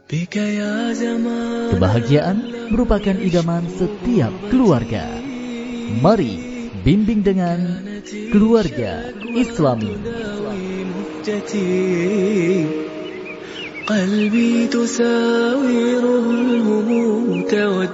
Kebahagiaan merupakan idaman setiap keluarga. Mari bimbing dengan Keluarga Islami. قلبي تساوره الهموم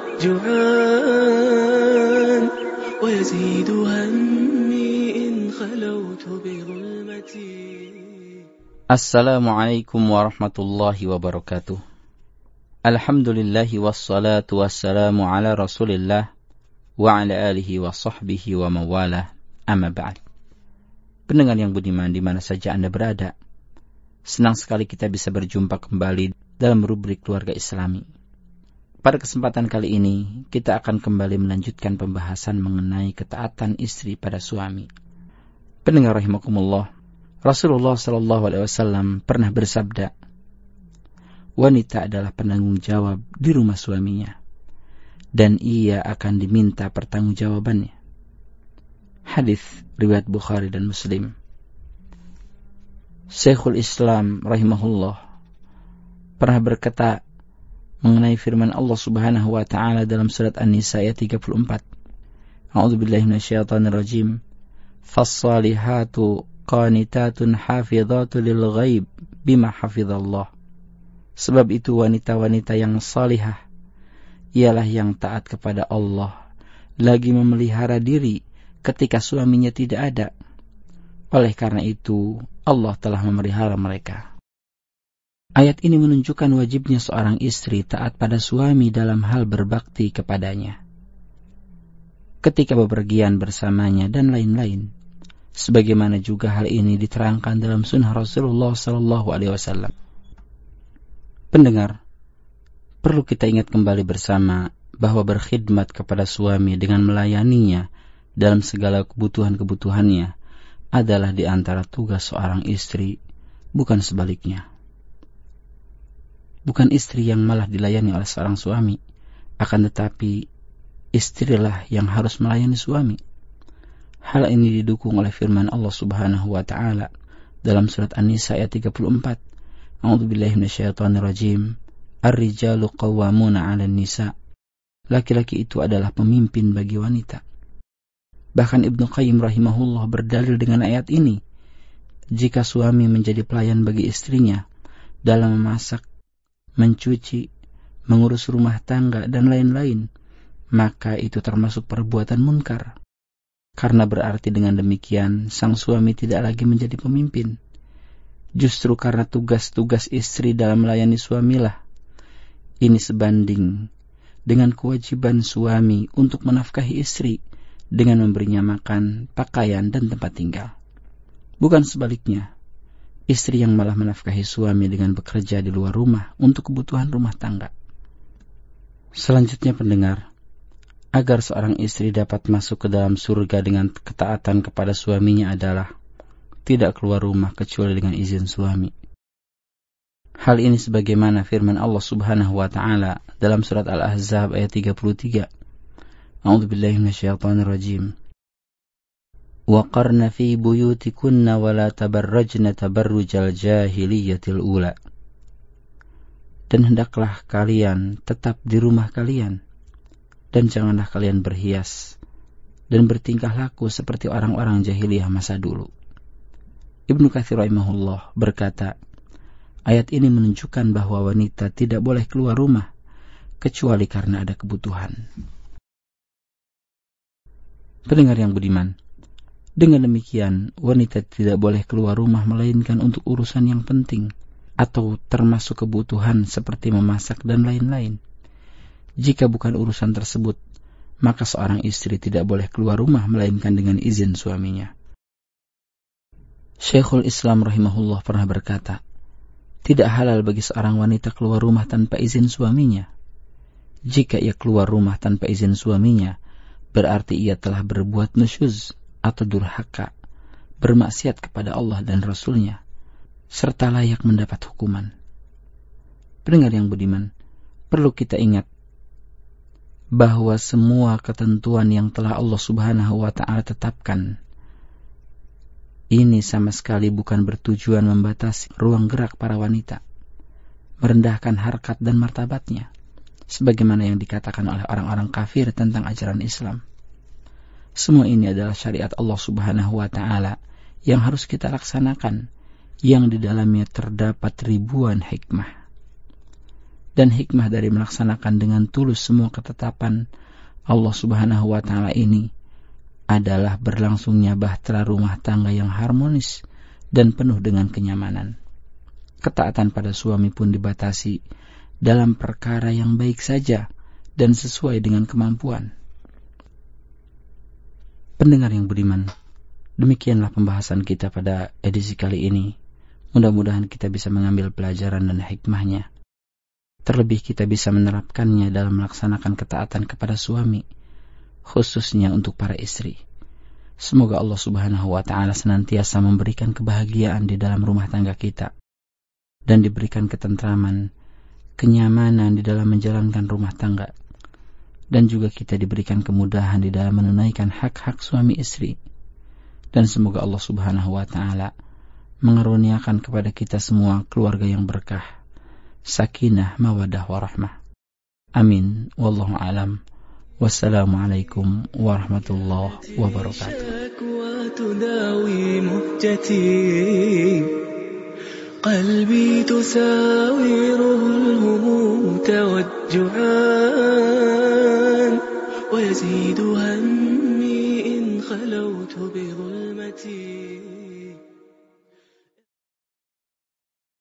توجعان ويزيد همي إن خلوت بظلمتي. Assalamualaikum warahmatullahi wabarakatuh. Alhamdulillahi wassalatu wassalamu ala rasulillah wa ala alihi wa sahbihi wa mawalah, amma ba'd. Pendengar yang budiman di mana saja Anda berada, senang sekali kita bisa berjumpa kembali dalam rubrik Keluarga Islami. Pada kesempatan kali ini, kita akan kembali melanjutkan pembahasan mengenai ketaatan istri pada suami. Pendengar rahimakumullah, Rasulullah SAW pernah bersabda, wanita adalah penanggung jawab di rumah suaminya, dan ia akan diminta pertanggungjawabannya. Hadis riwayat Bukhari dan Muslim. Syekhul Islam rahimahullah pernah berkata mengenai firman Allah Subhanahu wa taala dalam surat An-Nisa ayat 34. A'udzubillahi minasyaitonir rajim. Fas-salihatu qanitatun hafizatun lil ghaib bima hafizallah. Sebab itu wanita-wanita yang salihah ialah yang taat kepada Allah, lagi memelihara diri ketika suaminya tidak ada. Oleh karena itu, Allah telah memelihara mereka. Ayat ini menunjukkan wajibnya seorang istri taat pada suami dalam hal berbakti kepadanya, ketika bepergian bersamanya dan lain-lain. Sebagaimana juga hal ini diterangkan dalam sunnah Rasulullah SAW. Pendengar, perlu kita ingat kembali bersama bahwa berkhidmat kepada suami dengan melayaninya dalam segala kebutuhan-kebutuhannya adalah di antara tugas seorang istri, bukan sebaliknya. Bukan istri yang malah dilayani oleh seorang suami, akan tetapi istrilah yang harus melayani suami. Hal ini didukung oleh firman Allah Subhanahu wa taala dalam surat An-Nisa ayat 34. A'udzubillahi minasyaitonir rajim. Ar-rijalu qawwamuna 'alan nisa. Laki-laki itu adalah pemimpin bagi wanita. Bahkan Ibnu Qayyim rahimahullah berdalil dengan ayat ini. Jika suami menjadi pelayan bagi istrinya dalam memasak, mencuci, mengurus rumah tangga dan lain-lain, maka itu termasuk perbuatan munkar. Karena berarti dengan demikian sang suami tidak lagi menjadi pemimpin. Justru karena tugas-tugas istri dalam melayani suamilah ini sebanding dengan kewajiban suami untuk menafkahi istri dengan memberinya makan, pakaian, dan tempat tinggal. Bukan sebaliknya, istri yang malah menafkahi suami dengan bekerja di luar rumah untuk kebutuhan rumah tangga. Selanjutnya pendengar, agar seorang istri dapat masuk ke dalam surga dengan ketaatan kepada suaminya adalah tidak keluar rumah kecuali dengan izin suami. Hal ini sebagaimana firman Allah Subhanahu wa taala dalam surat Al-Ahzab ayat 33. A'udzubillahi minasyaitonir rajim. Wa qarna fi buyutikunna wa la tabarrajna tabarrujal jahiliyatil ula. Dan hendaklah kalian tetap di rumah kalian, dan janganlah kalian berhias dan bertingkah laku seperti orang-orang jahiliyah masa dulu. Ibnu Katsir rahimahullah berkata, ayat ini menunjukkan bahwa wanita tidak boleh keluar rumah kecuali karena ada kebutuhan. Pendengar yang budiman, dengan demikian wanita tidak boleh keluar rumah melainkan untuk urusan yang penting atau termasuk kebutuhan seperti memasak dan lain-lain. Jika bukan urusan tersebut, maka seorang istri tidak boleh keluar rumah melainkan dengan izin suaminya. Syekhul Islam rahimahullah pernah berkata, tidak halal bagi seorang wanita keluar rumah tanpa izin suaminya. Jika ia keluar rumah tanpa izin suaminya, berarti ia telah berbuat nusyuz atau durhaka, bermaksiat kepada Allah dan Rasulnya, serta layak mendapat hukuman. Pendengar yang budiman, perlu kita ingat bahwa semua ketentuan yang telah Allah Subhanahu wa taala tetapkan ini sama sekali bukan bertujuan membatasi ruang gerak para wanita, merendahkan harkat dan martabatnya, sebagaimana yang dikatakan oleh orang-orang kafir tentang ajaran Islam. Semua ini adalah syariat Allah Subhanahu wa Ta'ala yang harus kita laksanakan, yang di dalamnya terdapat ribuan hikmah. Dan hikmah dari melaksanakan dengan tulus semua ketetapan Allah Subhanahu wa Ta'ala ini adalah berlangsungnya bahtera rumah tangga yang harmonis dan penuh dengan kenyamanan. Ketaatan pada suami pun dibatasi dalam perkara yang baik saja dan sesuai dengan kemampuan. Pendengar yang budiman, demikianlah pembahasan kita pada edisi kali ini. Mudah-mudahan kita bisa mengambil pelajaran dan hikmahnya. Terlebih kita bisa menerapkannya dalam melaksanakan ketaatan kepada suami, khususnya untuk para istri. Semoga Allah Subhanahu wa Ta'ala senantiasa memberikan kebahagiaan di dalam rumah tangga kita, dan diberikan ketentraman, kenyamanan di dalam menjalankan rumah tangga, dan juga kita diberikan kemudahan di dalam menunaikan hak-hak suami istri. Dan semoga Allah Subhanahu wa Ta'ala mengaruniakan kepada kita semua keluarga yang berkah, sakinah, mawadah, warahmah. Amin. Wallahu alam. Wassalamualaikum warahmatullahi wabarakatuh. قلبي تساوره الهموم توجعان ويزيد همي إن خلوت بظلمتي